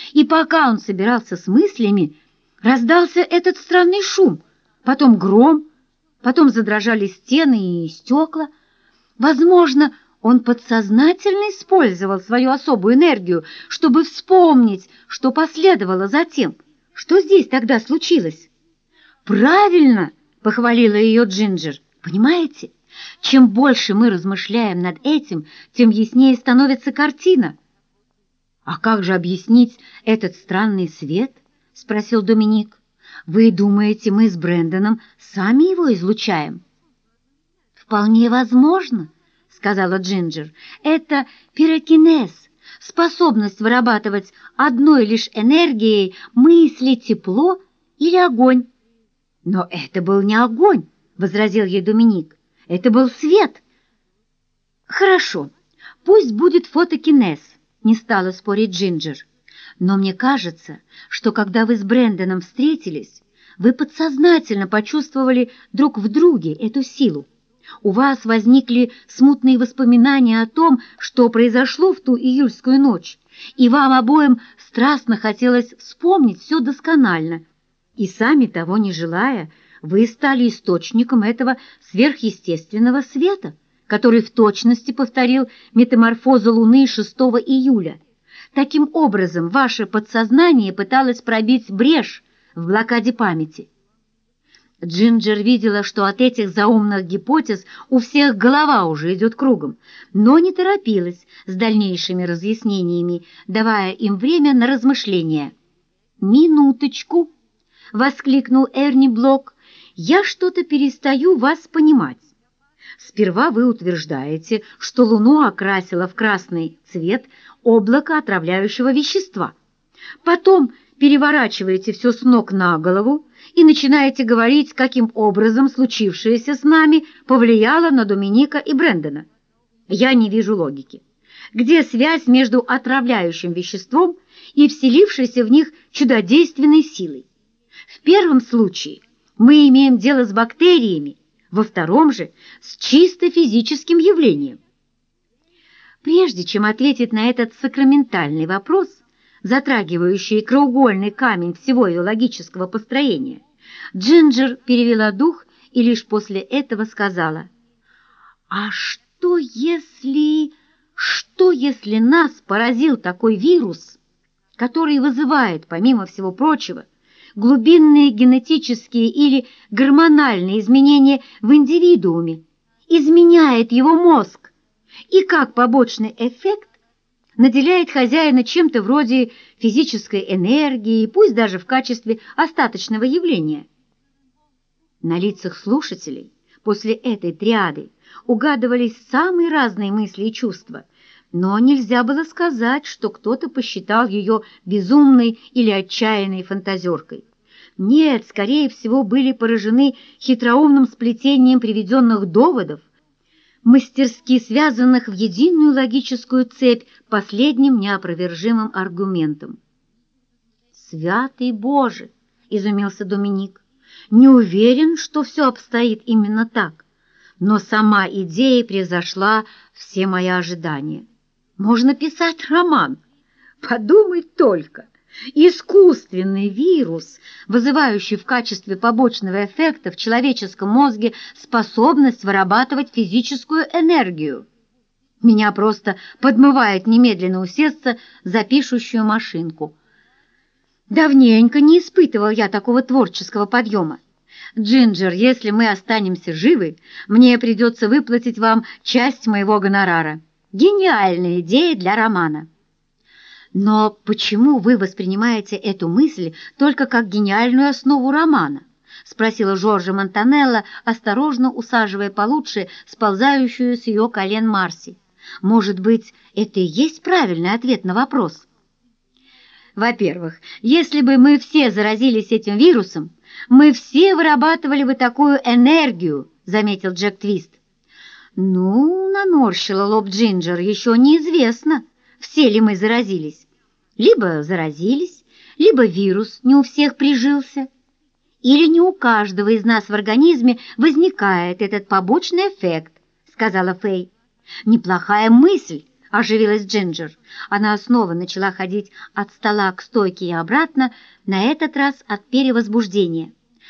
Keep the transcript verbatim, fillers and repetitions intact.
И пока он собирался с мыслями, раздался этот странный шум, потом гром, потом задрожали стены и стекла. Возможно, он подсознательно использовал свою особую энергию, чтобы вспомнить, что последовало затем. Что здесь тогда случилось? «Правильно!» — похвалила ее Джинджер. «Понимаете, чем больше мы размышляем над этим, тем яснее становится картина». «А как же объяснить этот странный свет?» — спросил Доминик. «Вы думаете, мы с Брэндоном сами его излучаем?» «Вполне возможно», — сказала Джинджер. «Это пирокинез, способность вырабатывать одной лишь энергией мысли, тепло или огонь». «Но это был не огонь», — возразил ей Доминик. «Это был свет». «Хорошо, пусть будет фотокинез», — не стала спорить Джинджер. «Но мне кажется, что когда вы с Брэндоном встретились, вы подсознательно почувствовали друг в друге эту силу. У вас возникли смутные воспоминания о том, что произошло в ту июльскую ночь, и вам обоим страстно хотелось вспомнить все досконально. И сами того не желая, вы стали источником этого сверхъестественного света, который в точности повторил метаморфозу Луны шестого июля. Таким образом, ваше подсознание пыталось пробить брешь в блокаде памяти». Джинджер видела, что от этих заумных гипотез у всех голова уже идет кругом, но не торопилась с дальнейшими разъяснениями, давая им время на размышления. «Минуточку!» — воскликнул Эрни Блок. «Я что-то перестаю вас понимать. Сперва вы утверждаете, что Луну окрасило в красный цвет облако отравляющего вещества. Потом переворачиваете все с ног на голову и начинаете говорить, каким образом случившееся с нами повлияло на Доминика и Брэндона. Я не вижу логики. Где связь между отравляющим веществом и вселившейся в них чудодейственной силой? В первом случае мы имеем дело с бактериями, во втором же с чисто физическим явлением. Прежде чем ответить на этот сакраментальный вопрос, затрагивающий краеугольный камень всего ее логического построения, Джинджер перевела дух и лишь после этого сказала: «А что если... что если нас поразил такой вирус, который вызывает, помимо всего прочего, глубинные генетические или гормональные изменения в индивидууме, изменяет его мозг и, как побочный эффект, наделяет хозяина чем-то вроде физической энергии, пусть даже в качестве остаточного явления?» На лицах слушателей после этой триады угадывались самые разные мысли и чувства, но нельзя было сказать, что кто-то посчитал ее безумной или отчаянной фантазеркой. Нет, скорее всего, были поражены хитроумным сплетением приведенных доводов, мастерски связанных в единую логическую цепь последним неопровержимым аргументом. «Святый Боже!» — изумился Доминик. «Не уверен, что все обстоит именно так, но сама идея превзошла все мои ожидания. Можно писать роман. Подумать только! Искусственный вирус, вызывающий в качестве побочного эффекта в человеческом мозге способность вырабатывать физическую энергию. Меня просто подмывает немедленно усесться за пишущую машинку. Давненько не испытывал я такого творческого подъема. Джинджер, если мы останемся живы, мне придется выплатить вам часть моего гонорара. Гениальная идея для романа». «Но почему вы воспринимаете эту мысль только как гениальную основу романа?» — спросила Жоржа Монтанелло, осторожно усаживая получше сползающую с ее колен Марси. «Может быть, это и есть правильный ответ на вопрос?» «Во-первых, если бы мы все заразились этим вирусом, мы все вырабатывали бы такую энергию», — заметил Джек Твист. «Ну, — наморщила лоб Джинджер, — еще неизвестно, все ли мы заразились. Либо заразились, либо вирус не у всех прижился, или не у каждого из нас в организме возникает этот побочный эффект», — сказала Фэй. «Неплохая мысль», — оживилась Джинджер. Она снова начала ходить от стола к стойке и обратно, на этот раз от перевозбуждения.